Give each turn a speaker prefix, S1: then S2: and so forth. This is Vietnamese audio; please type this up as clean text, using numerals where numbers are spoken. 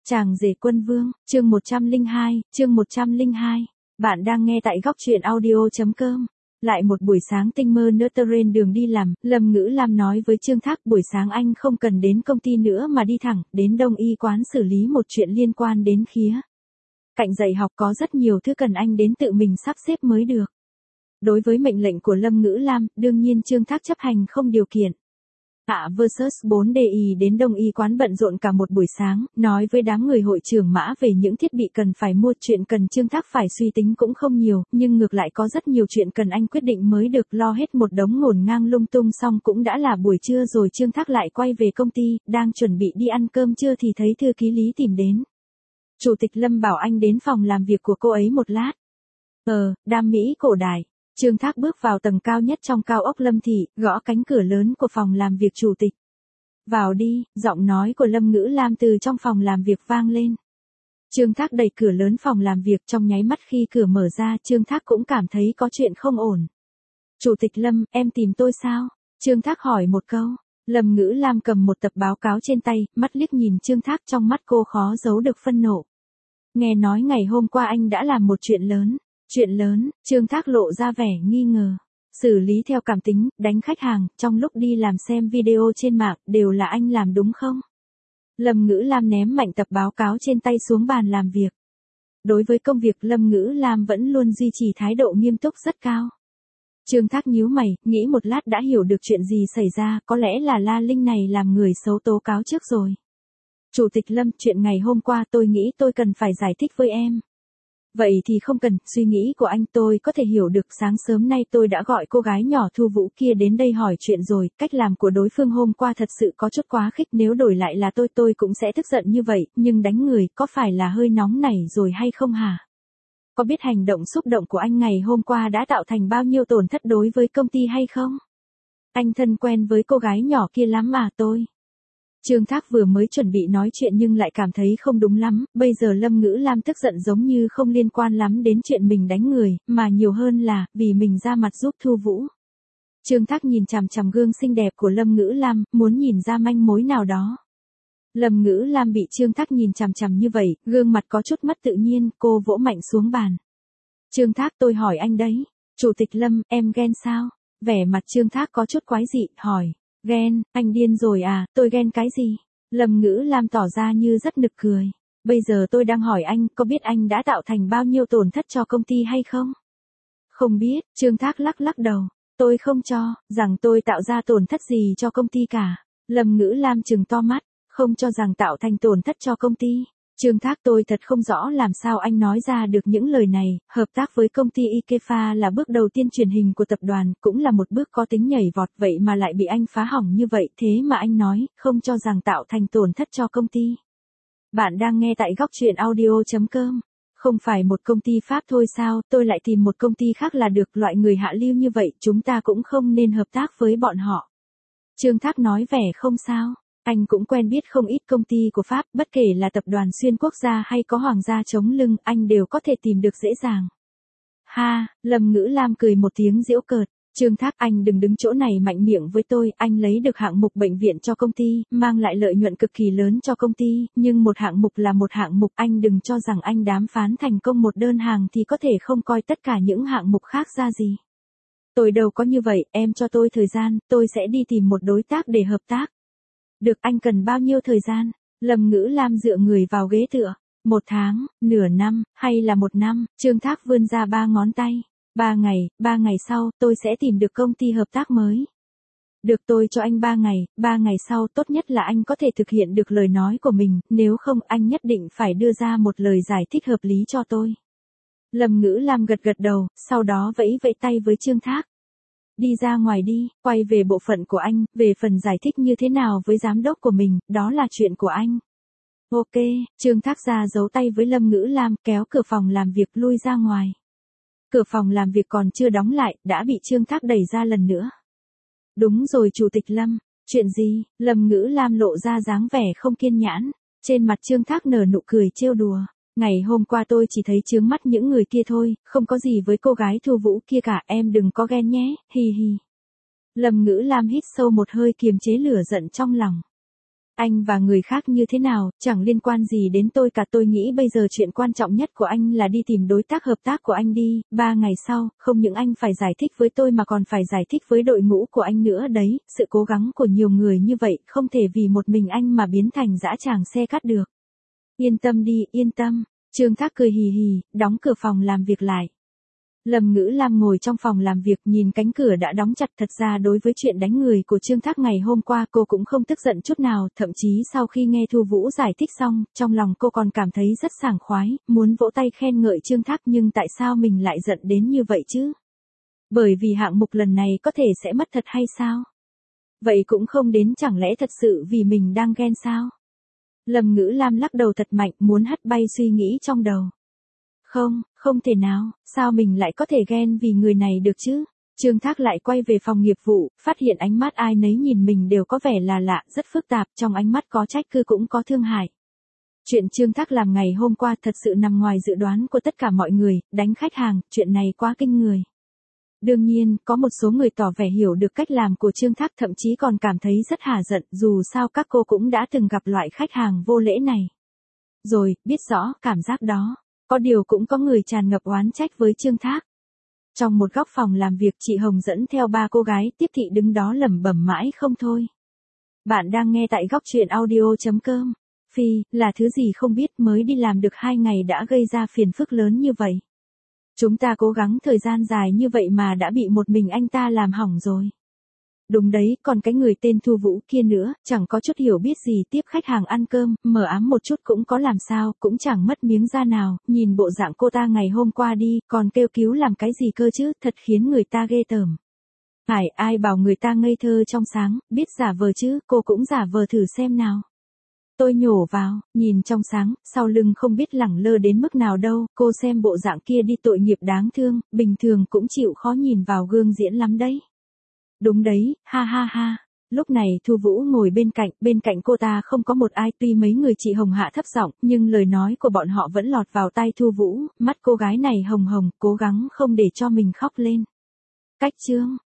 S1: Chàng rể quân vương, chương 102. Bạn đang nghe tại góc truyện audio.com. Lại một buổi sáng tinh mơ nữa trên đường đi làm, Lâm Ngữ Lam nói với Trương Thác buổi sáng anh không cần đến công ty nữa mà đi thẳng đến Đông Y quán xử lý một chuyện liên quan đến khía cạnh dạy học, có rất nhiều thứ cần anh đến tự mình sắp xếp mới được. Đối với mệnh lệnh của Lâm Ngữ Lam, đương nhiên Trương Thác chấp hành không điều kiện. Versus 4DI đến Đông Y quán bận rộn cả một buổi sáng, nói với đám người hội trưởng Mã về những thiết bị cần phải mua, chuyện cần Trương Thác phải suy tính cũng không nhiều, nhưng ngược lại có rất nhiều chuyện cần anh quyết định mới được, lo hết một đống ngổn ngang lung tung xong cũng đã là buổi trưa rồi. Trương Thác lại quay về công ty, đang chuẩn bị đi ăn cơm trưa thì thấy thư ký Lý tìm đến. Chủ tịch Lâm bảo anh đến phòng làm việc của cô ấy một lát. Đam mỹ cổ đại. Trương Thác bước vào tầng cao nhất trong cao ốc Lâm thị, gõ cánh cửa lớn của phòng làm việc chủ tịch. Vào đi, giọng nói của Lâm Ngữ Lam từ trong phòng làm việc vang lên. Trương Thác đẩy cửa lớn phòng làm việc, trong nháy mắt khi cửa mở ra, Trương Thác cũng cảm thấy có chuyện không ổn. Chủ tịch Lâm, em tìm tôi sao? Trương Thác hỏi một câu. Lâm Ngữ Lam cầm một tập báo cáo trên tay, mắt liếc nhìn Trương Thác, trong mắt cô khó giấu được phân nộ. Nghe nói ngày hôm qua anh đã làm một chuyện lớn. Chuyện lớn, Trương Thác lộ ra vẻ nghi ngờ. Xử lý theo cảm tính, đánh khách hàng, trong lúc đi làm xem video trên mạng, đều là anh làm đúng không? Lâm Ngữ Lam ném mạnh tập báo cáo trên tay xuống bàn làm việc. Đối với công việc, Lâm Ngữ Lam vẫn luôn duy trì thái độ nghiêm túc rất cao. Trương Thác nhíu mày, nghĩ một lát đã hiểu được chuyện gì xảy ra, có lẽ là La Linh này làm người xấu tố cáo trước rồi. Chủ tịch Lâm, chuyện ngày hôm qua tôi nghĩ tôi cần phải giải thích với em. Vậy thì không cần, suy nghĩ của anh tôi có thể hiểu được. Sáng sớm nay tôi đã gọi cô gái nhỏ Thu Vũ kia đến đây hỏi chuyện rồi, cách làm của đối phương hôm qua thật sự có chút quá khích, nếu đổi lại là tôi cũng sẽ tức giận như vậy, nhưng đánh người có phải là hơi nóng nảy rồi hay không hả? Có biết hành động xúc động của anh ngày hôm qua đã tạo thành bao nhiêu tổn thất đối với công ty hay không? Anh thân quen với cô gái nhỏ kia lắm mà tôi. Trương Thác vừa mới chuẩn bị nói chuyện nhưng lại cảm thấy không đúng lắm, bây giờ Lâm Ngữ Lam tức giận giống như không liên quan lắm đến chuyện mình đánh người, mà nhiều hơn là vì mình ra mặt giúp Thu Vũ. Trương Thác nhìn chằm chằm gương xinh đẹp của Lâm Ngữ Lam, muốn nhìn ra manh mối nào đó. Lâm Ngữ Lam bị Trương Thác nhìn chằm chằm như vậy, gương mặt có chút mất tự nhiên, cô vỗ mạnh xuống bàn. Trương Thác, tôi hỏi anh đấy. Chủ tịch Lâm, em ghen sao? Vẻ mặt Trương Thác có chút quái dị, hỏi. Ghen, anh điên rồi à, tôi ghen cái gì? Lâm Ngữ Lam tỏ ra như rất nực cười. Bây giờ tôi đang hỏi anh, có biết anh đã tạo thành bao nhiêu tổn thất cho công ty hay không? Không biết, Trương Thác lắc đầu. Tôi không cho rằng tôi tạo ra tổn thất gì cho công ty cả. Lâm Ngữ Lam trừng to mắt, không cho rằng tạo thành tổn thất cho công ty. Trương Thác, tôi thật không rõ làm sao anh nói ra được những lời này. Hợp tác với công ty Ikefa là bước đầu tiên truyền hình của tập đoàn, cũng là một bước có tính nhảy vọt, vậy mà lại bị anh phá hỏng như vậy, thế mà anh nói, không cho rằng tạo thành tổn thất cho công ty. Bạn đang nghe tại góc truyện audio.com. Không phải một công ty Pháp thôi sao, tôi lại tìm một công ty khác là được, loại người hạ lưu như vậy, chúng ta cũng không nên hợp tác với bọn họ. Trương Thác nói vẻ không sao. Anh cũng quen biết không ít công ty của Pháp, bất kể là tập đoàn xuyên quốc gia hay có hoàng gia chống lưng, anh đều có thể tìm được dễ dàng. Ha, Lâm Ngữ Lam cười một tiếng giễu cợt. Trương Thác, anh đừng đứng chỗ này mạnh miệng với tôi, anh lấy được hạng mục bệnh viện cho công ty, mang lại lợi nhuận cực kỳ lớn cho công ty, nhưng một hạng mục là một hạng mục, anh đừng cho rằng anh đàm phán thành công một đơn hàng thì có thể không coi tất cả những hạng mục khác ra gì. Tôi đâu có như vậy, em cho tôi thời gian, tôi sẽ đi tìm một đối tác để hợp tác. Được, anh cần bao nhiêu thời gian? Lâm Ngữ Lam dựa người vào ghế tựa. 1 tháng, nửa năm, hay là 1 năm? Trương Thác vươn ra 3 ngón tay. 3 ngày sau, tôi sẽ tìm được công ty hợp tác mới. Được, tôi cho anh 3 ngày sau, tốt nhất là anh có thể thực hiện được lời nói của mình, nếu không anh nhất định phải đưa ra một lời giải thích hợp lý cho tôi. Lâm Ngữ Lam gật đầu, sau đó vẫy tay với Trương Thác. Đi ra ngoài đi, quay về bộ phận của anh, về phần giải thích như thế nào với giám đốc của mình, đó là chuyện của anh. Ok, Trương Thác ra giấu tay với Lâm Ngữ Lam, kéo cửa phòng làm việc lui ra ngoài. Cửa phòng làm việc còn chưa đóng lại, đã bị Trương Thác đẩy ra lần nữa. Đúng rồi Chủ tịch Lâm, chuyện gì? Lâm Ngữ Lam lộ ra dáng vẻ không kiên nhẫn. Trên mặt Trương Thác nở nụ cười trêu đùa. Ngày hôm qua tôi chỉ thấy chướng mắt những người kia thôi, không có gì với cô gái Thu Vũ kia cả, em đừng có ghen nhé, hi hi. Lâm Ngữ Lam hít sâu một hơi kiềm chế lửa giận trong lòng. Anh và người khác như thế nào, chẳng liên quan gì đến tôi cả. Tôi nghĩ bây giờ chuyện quan trọng nhất của anh là đi tìm đối tác hợp tác của anh đi. 3 ngày sau, không những anh phải giải thích với tôi mà còn phải giải thích với đội ngũ của anh nữa đấy. Sự cố gắng của nhiều người như vậy không thể vì một mình anh mà biến thành dã tràng xe cát được. Yên tâm đi, yên tâm. Trương Thác cười hì hì, đóng cửa phòng làm việc lại. Lâm Ngữ Lam ngồi trong phòng làm việc nhìn cánh cửa đã đóng chặt. Thật ra đối với chuyện đánh người của Trương Thác ngày hôm qua cô cũng không tức giận chút nào, thậm chí sau khi nghe Thu Vũ giải thích xong, trong lòng cô còn cảm thấy rất sảng khoái, muốn vỗ tay khen ngợi Trương Thác, nhưng tại sao mình lại giận đến như vậy chứ? Bởi vì hạng mục lần này có thể sẽ mất thật hay sao? Vậy cũng không đến, chẳng lẽ thật sự vì mình đang ghen sao? Lâm Ngữ Lam lắc đầu thật mạnh, muốn hất bay suy nghĩ trong đầu. Không, không thể nào, sao mình lại có thể ghen vì người này được chứ? Trương Thác lại quay về phòng nghiệp vụ, phát hiện ánh mắt ai nấy nhìn mình đều có vẻ là lạ, rất phức tạp, trong ánh mắt có trách cứ cũng có thương hại. Chuyện Trương Thác làm ngày hôm qua thật sự nằm ngoài dự đoán của tất cả mọi người, đánh khách hàng, chuyện này quá kinh người. Đương nhiên, có một số người tỏ vẻ hiểu được cách làm của Trương Thác, thậm chí còn cảm thấy rất hả giận, dù sao các cô cũng đã từng gặp loại khách hàng vô lễ này. Rồi, biết rõ cảm giác đó. Có điều cũng có người tràn ngập oán trách với Trương Thác. Trong một góc phòng làm việc, chị Hồng dẫn theo 3 cô gái tiếp thị đứng đó lẩm bẩm mãi không thôi. Bạn đang nghe tại góc truyện audio.com. Phi, là thứ gì không biết, mới đi làm được 2 ngày đã gây ra phiền phức lớn như vậy. Chúng ta cố gắng thời gian dài như vậy mà đã bị một mình anh ta làm hỏng rồi. Đúng đấy, còn cái người tên Thu Vũ kia nữa, chẳng có chút hiểu biết gì, tiếp khách hàng ăn cơm, mờ ám một chút cũng có làm sao, cũng chẳng mất miếng da nào, nhìn bộ dạng cô ta ngày hôm qua đi, còn kêu cứu làm cái gì cơ chứ, thật khiến người ta ghê tởm. Ai bảo người ta ngây thơ trong sáng, biết giả vờ chứ, cô cũng giả vờ thử xem nào. Tôi nhổ vào, nhìn trong sáng, sau lưng không biết lẳng lơ đến mức nào đâu, cô xem bộ dạng kia đi, tội nghiệp đáng thương, bình thường cũng chịu khó nhìn vào gương diễn lắm đấy. Đúng đấy, ha ha ha. Lúc này Thu Vũ ngồi bên cạnh cô ta không có một ai, tuy mấy người chị Hồng hạ thấp giọng, nhưng lời nói của bọn họ vẫn lọt vào tai Thu Vũ, mắt cô gái này hồng hồng, cố gắng không để cho mình khóc lên. Cách chương